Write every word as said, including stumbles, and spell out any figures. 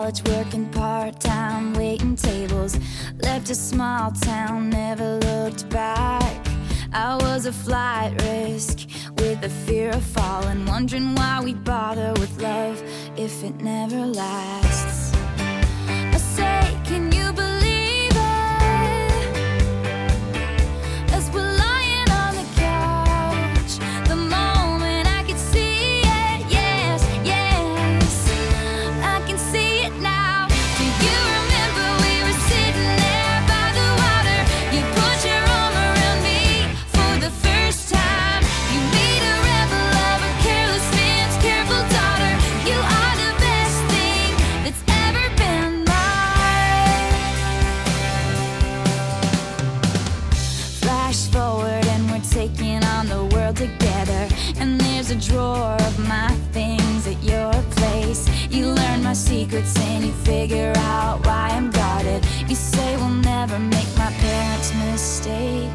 college, working part-time, waiting tables. Left a small town, never looked back. I was a flight risk with the fear of falling, wondering why we bother with love if it never lasts. I say, can you believe it? As we're lying on the couch, the moment I could see it, yes, yes, I can see it now. Do you remember we were sitting there by the water? You put your arm around me for the first time. You made a rebel of a careless man's careful daughter. You are the best thing that's ever been mine. Flash forward and we're taking on the world together. And there's a drawer of my things at your place. You learn my secrets and you figure out why I'm guarded. You say we'll never make my parents' mistake.